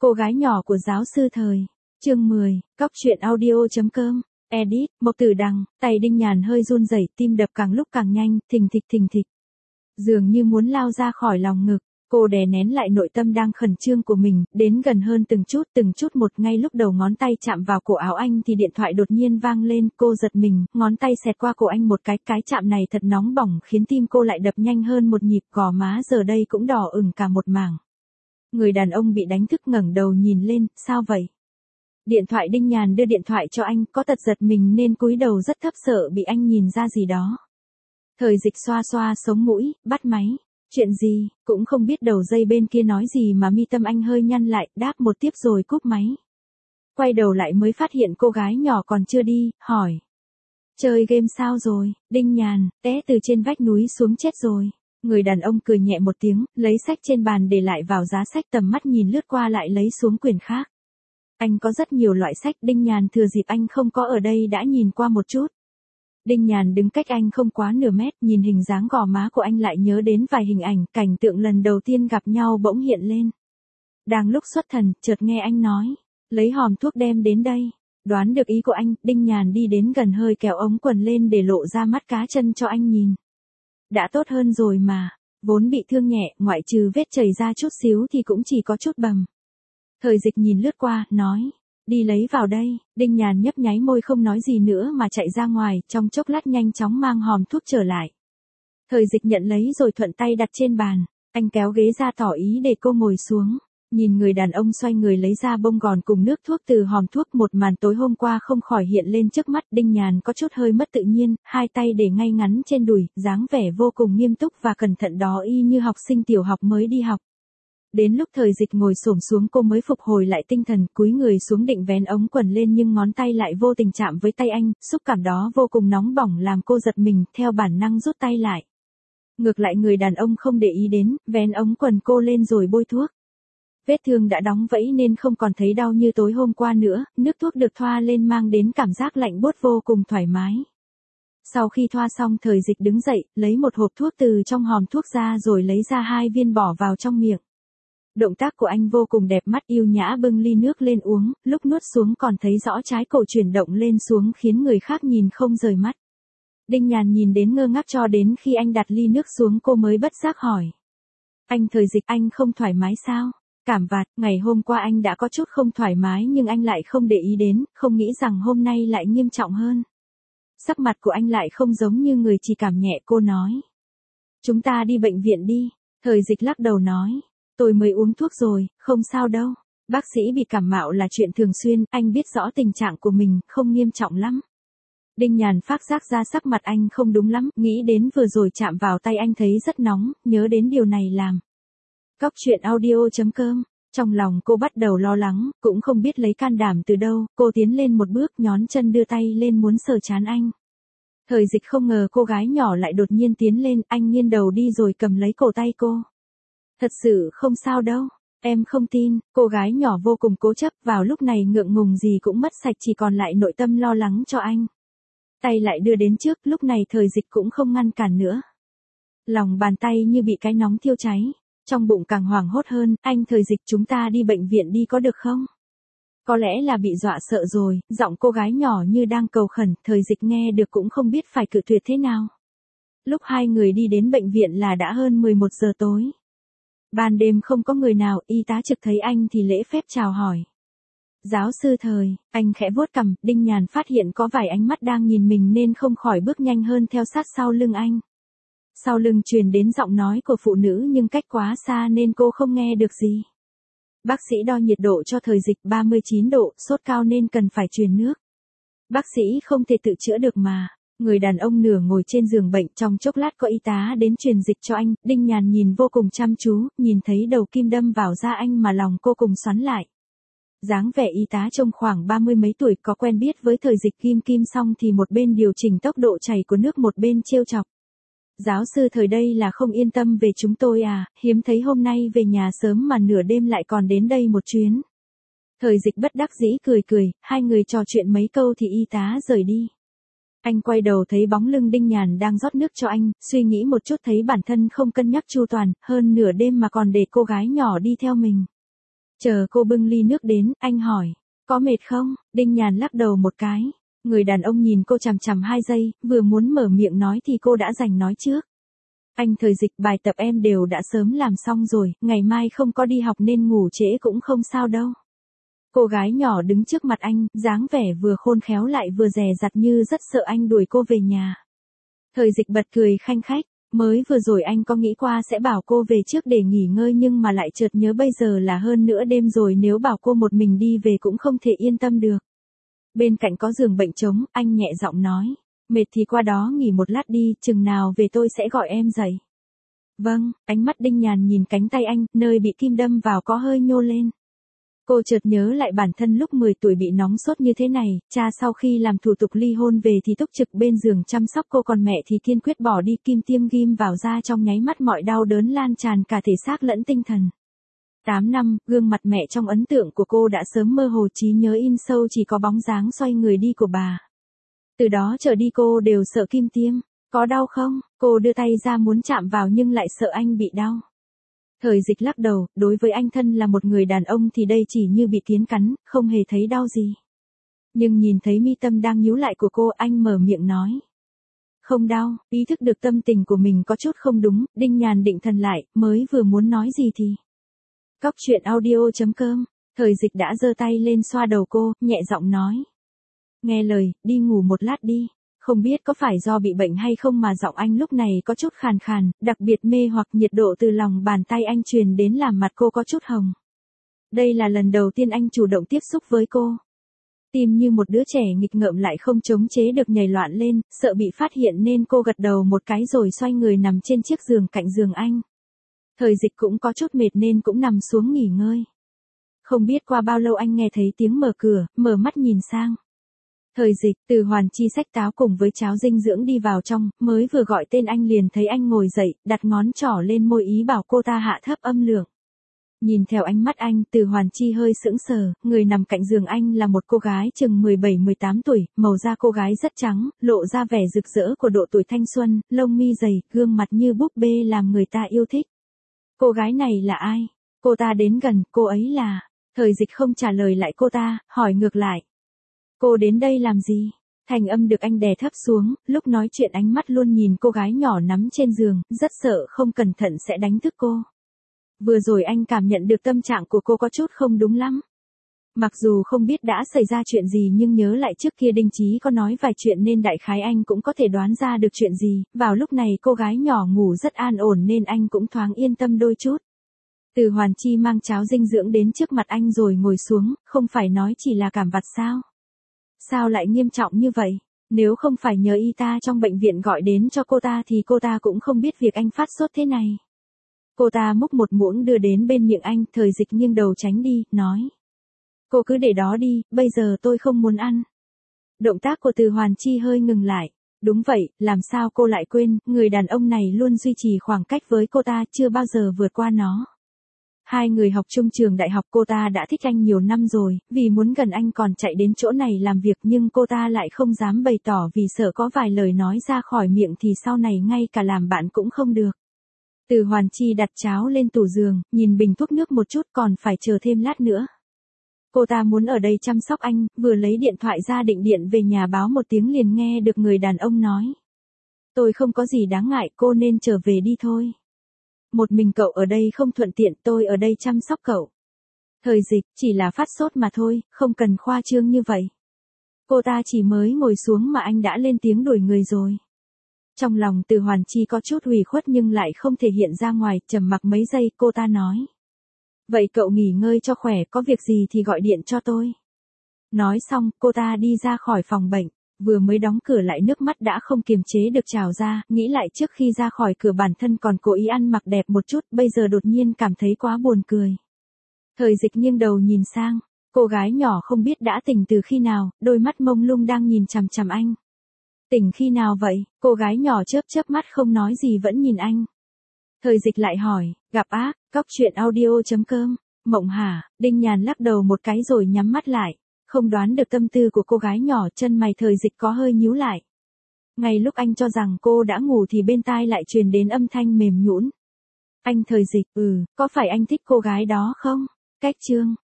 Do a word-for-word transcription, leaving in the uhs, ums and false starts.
Cô gái nhỏ của giáo sư thời. Chương mười, Cóc truyện audio.com. Edit, Mộc Tử Đằng, tay Đinh Nhàn hơi run rẩy, tim đập càng lúc càng nhanh, thình thịch thình thịch. Dường như muốn lao ra khỏi lòng ngực, cô đè nén lại nội tâm đang khẩn trương của mình, đến gần hơn từng chút từng chút một. Ngay lúc đầu ngón tay chạm vào cổ áo anh thì điện thoại đột nhiên vang lên, cô giật mình, ngón tay xẹt qua cổ anh một cái, cái chạm này thật nóng bỏng khiến tim cô lại đập nhanh hơn một nhịp, gò má giờ đây cũng đỏ ửng cả một mảng. Người đàn ông bị đánh thức ngẩng đầu nhìn lên, sao vậy? Điện thoại. Đinh Nhàn đưa điện thoại cho anh, có tật giật mình nên cúi đầu rất thấp sợ bị anh nhìn ra gì đó. Thời Dịch xoa xoa sống mũi, bắt máy. Chuyện gì, cũng không biết đầu dây bên kia nói gì mà mi tâm anh hơi nhăn lại, đáp một tiếp rồi cúp máy. Quay đầu lại mới phát hiện cô gái nhỏ còn chưa đi, hỏi. Chơi game sao rồi? Đinh Nhàn, té từ trên vách núi xuống chết rồi. Người đàn ông cười nhẹ một tiếng, lấy sách trên bàn để lại vào giá sách, tầm mắt nhìn lướt qua lại lấy xuống quyển khác. Anh có rất nhiều loại sách, Đinh Nhàn thừa dịp anh không có ở đây đã nhìn qua một chút. Đinh Nhàn đứng cách anh không quá nửa mét, nhìn hình dáng gò má của anh lại nhớ đến vài hình ảnh, cảnh tượng lần đầu tiên gặp nhau bỗng hiện lên. Đang lúc xuất thần, chợt nghe anh nói, lấy hòm thuốc đem đến đây. Đoán được ý của anh, Đinh Nhàn đi đến gần hơi kéo ống quần lên để lộ ra mắt cá chân cho anh nhìn. Đã tốt hơn rồi mà, vốn bị thương nhẹ, ngoại trừ vết chảy ra chút xíu thì cũng chỉ có chút bầm. Thời Dịch nhìn lướt qua, nói, đi lấy vào đây. Đinh Nhàn nhấp nháy môi không nói gì nữa mà chạy ra ngoài, trong chốc lát nhanh chóng mang hòm thuốc trở lại. Thời Dịch nhận lấy rồi thuận tay đặt trên bàn, anh kéo ghế ra tỏ ý để cô ngồi xuống. Nhìn người đàn ông xoay người lấy ra bông gòn cùng nước thuốc từ hòm thuốc, một màn tối hôm qua không khỏi hiện lên trước mắt. Đinh Nhàn có chút hơi mất tự nhiên, hai tay để ngay ngắn trên đùi, dáng vẻ vô cùng nghiêm túc và cẩn thận đó y như học sinh tiểu học mới đi học. Đến lúc Thời Dịch ngồi xổm xuống cô mới phục hồi lại tinh thần, cúi người xuống định vén ống quần lên nhưng ngón tay lại vô tình chạm với tay anh, xúc cảm đó vô cùng nóng bỏng làm cô giật mình, theo bản năng rút tay lại. Ngược lại người đàn ông không để ý đến, vén ống quần cô lên rồi bôi thuốc. Vết thương đã đóng vẫy nên không còn thấy đau như tối hôm qua nữa, nước thuốc được thoa lên mang đến cảm giác lạnh buốt vô cùng thoải mái. Sau khi thoa xong Thời Dịch đứng dậy, lấy một hộp thuốc từ trong hòm thuốc ra rồi lấy ra hai viên bỏ vào trong miệng. Động tác của anh vô cùng đẹp mắt, yêu nhã bưng ly nước lên uống, lúc nuốt xuống còn thấy rõ trái cổ chuyển động lên xuống khiến người khác nhìn không rời mắt. Đinh Nhàn nhìn đến ngơ ngác cho đến khi anh đặt ly nước xuống cô mới bất giác hỏi. Anh Thời Dịch, anh không thoải mái sao? Cảm vạt, ngày hôm qua anh đã có chút không thoải mái nhưng anh lại không để ý đến, không nghĩ rằng hôm nay lại nghiêm trọng hơn. Sắc mặt của anh lại không giống như người chỉ cảm nhẹ, cô nói. Chúng ta đi bệnh viện đi. Thời Dịch lắc đầu nói. Tôi mới uống thuốc rồi, không sao đâu. Bác sĩ bị cảm mạo là chuyện thường xuyên, anh biết rõ tình trạng của mình, không nghiêm trọng lắm. Đinh Nhàn phát giác ra sắc mặt anh không đúng lắm, nghĩ đến vừa rồi chạm vào tay anh thấy rất nóng, nhớ đến điều này làm. Cóc truyện audio.com. Trong lòng cô bắt đầu lo lắng, cũng không biết lấy can đảm từ đâu, cô tiến lên một bước nhón chân đưa tay lên muốn sờ trán anh. Thời Dịch không ngờ cô gái nhỏ lại đột nhiên tiến lên, anh nghiêng đầu đi rồi cầm lấy cổ tay cô. Thật sự không sao đâu, em không tin, cô gái nhỏ vô cùng cố chấp, vào lúc này ngượng ngùng gì cũng mất sạch chỉ còn lại nội tâm lo lắng cho anh. Tay lại đưa đến trước, lúc này Thời Dịch cũng không ngăn cản nữa. Lòng bàn tay như bị cái nóng thiêu cháy, trong bụng càng hoảng hốt hơn, anh Thời Dịch chúng ta đi bệnh viện đi có được không? Có lẽ là bị dọa sợ rồi, giọng cô gái nhỏ như đang cầu khẩn, Thời Dịch nghe được cũng không biết phải cự tuyệt thế nào. Lúc hai người đi đến bệnh viện là đã hơn mười một giờ tối. Ban đêm không có người nào, y tá trực thấy anh thì lễ phép chào hỏi. Giáo sư Thời, anh khẽ vuốt cằm, Đinh Nhàn phát hiện có vài ánh mắt đang nhìn mình nên không khỏi bước nhanh hơn theo sát sau lưng anh. Sau lưng truyền đến giọng nói của phụ nữ nhưng cách quá xa nên cô không nghe được gì. Bác sĩ đo nhiệt độ cho Thời Dịch ba mươi chín độ, sốt cao nên cần phải truyền nước. Bác sĩ không thể tự chữa được mà. Người đàn ông nửa ngồi trên giường bệnh, trong chốc lát có y tá đến truyền dịch cho anh, Đinh Nhàn nhìn vô cùng chăm chú, nhìn thấy đầu kim đâm vào da anh mà lòng cô cùng xoắn lại. Dáng vẻ y tá trông khoảng ba mươi mấy tuổi, có quen biết với Thời Dịch kim kim xong thì một bên điều chỉnh tốc độ chảy của nước một bên trêu chọc. Giáo sư Thời đây là không yên tâm về chúng tôi à, hiếm thấy hôm nay về nhà sớm mà nửa đêm lại còn đến đây một chuyến. Thời Dịch bất đắc dĩ cười cười, hai người trò chuyện mấy câu thì y tá rời đi. Anh quay đầu thấy bóng lưng Đinh Nhàn đang rót nước cho anh, suy nghĩ một chút thấy bản thân không cân nhắc chu toàn, hơn nửa đêm mà còn để cô gái nhỏ đi theo mình. Chờ cô bưng ly nước đến, anh hỏi, có mệt không? Đinh Nhàn lắc đầu một cái. Người đàn ông nhìn cô chằm chằm hai giây, vừa muốn mở miệng nói thì cô đã giành nói trước. Anh Thời Dịch, bài tập em đều đã sớm làm xong rồi, ngày mai không có đi học nên ngủ trễ cũng không sao đâu. Cô gái nhỏ đứng trước mặt anh, dáng vẻ vừa khôn khéo lại vừa dè dặt như rất sợ anh đuổi cô về nhà. Thời Dịch bật cười khanh khách, mới vừa rồi anh có nghĩ qua sẽ bảo cô về trước để nghỉ ngơi nhưng mà lại chợt nhớ bây giờ là hơn nửa đêm rồi, nếu bảo cô một mình đi về cũng không thể yên tâm được. Bên cạnh có giường bệnh trống, anh nhẹ giọng nói, mệt thì qua đó nghỉ một lát đi, chừng nào về tôi sẽ gọi em dậy. Vâng, ánh mắt Đinh Nhàn nhìn cánh tay anh, nơi bị kim đâm vào có hơi nhô lên. Cô chợt nhớ lại bản thân lúc mười tuổi bị nóng sốt như thế này, cha sau khi làm thủ tục ly hôn về thì túc trực bên giường chăm sóc cô, còn mẹ thì kiên quyết bỏ đi, kim tiêm ghim vào da, trong nháy mắt mọi đau đớn lan tràn cả thể xác lẫn tinh thần. tám năm, gương mặt mẹ trong ấn tượng của cô đã sớm mơ hồ, trí nhớ in sâu chỉ có bóng dáng xoay người đi của bà. Từ đó trở đi cô đều sợ kim tiêm. Có đau không? Cô đưa tay ra muốn chạm vào nhưng lại sợ anh bị đau. Thời Dịch lắc đầu, đối với anh thân là một người đàn ông thì đây chỉ như bị kiến cắn, không hề thấy đau gì. Nhưng nhìn thấy mi tâm đang nhíu lại của cô, anh mở miệng nói. Không đau. Ý thức được tâm tình của mình có chút không đúng, Đinh Nhàn định thần lại, mới vừa muốn nói gì thì. Cóc truyện audio chấm com, Thời Dịch đã giơ tay lên xoa đầu cô, nhẹ giọng nói. Nghe lời, đi ngủ một lát đi. Không biết có phải do bị bệnh hay không mà giọng anh lúc này có chút khàn khàn, đặc biệt mê hoặc, nhiệt độ từ lòng bàn tay anh truyền đến làm mặt cô có chút hồng. Đây là lần đầu tiên anh chủ động tiếp xúc với cô. Tim như một đứa trẻ nghịch ngợm lại không chống chế được nhảy loạn lên, sợ bị phát hiện nên cô gật đầu một cái rồi xoay người nằm trên chiếc giường cạnh giường anh. Thời Dịch cũng có chút mệt nên cũng nằm xuống nghỉ ngơi. Không biết qua bao lâu anh nghe thấy tiếng mở cửa, mở mắt nhìn sang. Thời Dịch, Từ Hoàn Chi xách táo cùng với cháo dinh dưỡng đi vào trong, mới vừa gọi tên anh liền thấy anh ngồi dậy, đặt ngón trỏ lên môi ý bảo cô ta hạ thấp âm lượng. Nhìn theo ánh mắt anh, Từ Hoàn Chi hơi sững sờ, người nằm cạnh giường anh là một cô gái chừng mười bảy mười tám tuổi, màu da cô gái rất trắng, lộ ra vẻ rực rỡ của độ tuổi thanh xuân, lông mi dày, gương mặt như búp bê làm người ta yêu thích. Cô gái này là ai? Cô ta đến gần, cô ấy là... Thời Dịch không trả lời lại cô ta, hỏi ngược lại. Cô đến đây làm gì? Thành âm được anh đè thấp xuống, lúc nói chuyện ánh mắt luôn nhìn cô gái nhỏ nắm trên giường, rất sợ không cẩn thận sẽ đánh thức cô. Vừa rồi anh cảm nhận được tâm trạng của cô có chút không đúng lắm. Mặc dù không biết đã xảy ra chuyện gì nhưng nhớ lại trước kia Đinh Chí có nói vài chuyện nên đại khái anh cũng có thể đoán ra được chuyện gì. Vào lúc này cô gái nhỏ ngủ rất an ổn nên anh cũng thoáng yên tâm đôi chút. Từ Hoàn Chi mang cháo dinh dưỡng đến trước mặt anh rồi ngồi xuống, không phải nói chỉ là cảm vặt sao? Sao lại nghiêm trọng như vậy? Nếu không phải nhờ y tá trong bệnh viện gọi đến cho cô ta thì cô ta cũng không biết việc anh phát sốt thế này. Cô ta múc một muỗng đưa đến bên miệng anh, Thời Dịch nghiêng đầu tránh đi, nói. Cô cứ để đó đi, bây giờ tôi không muốn ăn. Động tác của Từ Hoàn Chi hơi ngừng lại. Đúng vậy, làm sao cô lại quên, người đàn ông này luôn duy trì khoảng cách với cô ta, chưa bao giờ vượt qua nó. Hai người học chung trường đại học, cô ta đã thích anh nhiều năm rồi, vì muốn gần anh còn chạy đến chỗ này làm việc nhưng cô ta lại không dám bày tỏ vì sợ có vài lời nói ra khỏi miệng thì sau này ngay cả làm bạn cũng không được. Từ Hoàn Chi đặt cháo lên tủ giường, nhìn bình thuốc nước một chút, còn phải chờ thêm lát nữa. Cô ta muốn ở đây chăm sóc anh, vừa lấy điện thoại ra định điện về nhà báo một tiếng liền nghe được người đàn ông nói. Tôi không có gì đáng ngại, cô nên trở về đi thôi. Một mình cậu ở đây không thuận tiện, tôi ở đây chăm sóc cậu. Thời Dịch, chỉ là phát sốt mà thôi, không cần khoa trương như vậy. Cô ta chỉ mới ngồi xuống mà anh đã lên tiếng đuổi người rồi. Trong lòng Từ Hoàn Chi có chút ủy khuất nhưng lại không thể hiện ra ngoài, trầm mặc mấy giây, cô ta nói. Vậy cậu nghỉ ngơi cho khỏe, có việc gì thì gọi điện cho tôi. Nói xong, cô ta đi ra khỏi phòng bệnh. Vừa mới đóng cửa lại nước mắt đã không kiềm chế được trào ra, nghĩ lại trước khi ra khỏi cửa bản thân còn cố ý ăn mặc đẹp một chút, bây giờ đột nhiên cảm thấy quá buồn cười. Thời Dịch nghiêng đầu nhìn sang, cô gái nhỏ không biết đã tỉnh từ khi nào, đôi mắt mông lung đang nhìn chằm chằm anh. Tỉnh khi nào vậy? Cô gái nhỏ chớp chớp mắt không nói gì vẫn nhìn anh. Thời Dịch lại hỏi, gặp ác, cóc truyện audio chấm com, Mộng hả? Đinh Nhàn lắc đầu một cái rồi nhắm mắt lại. Không đoán được tâm tư của cô gái nhỏ, chân mày Thời Dịch có hơi nhíu lại. Ngay lúc anh cho rằng cô đã ngủ thì bên tai lại truyền đến âm thanh mềm nhũn. Anh Thời Dịch, ừ, có phải anh thích cô gái đó không? Cách chương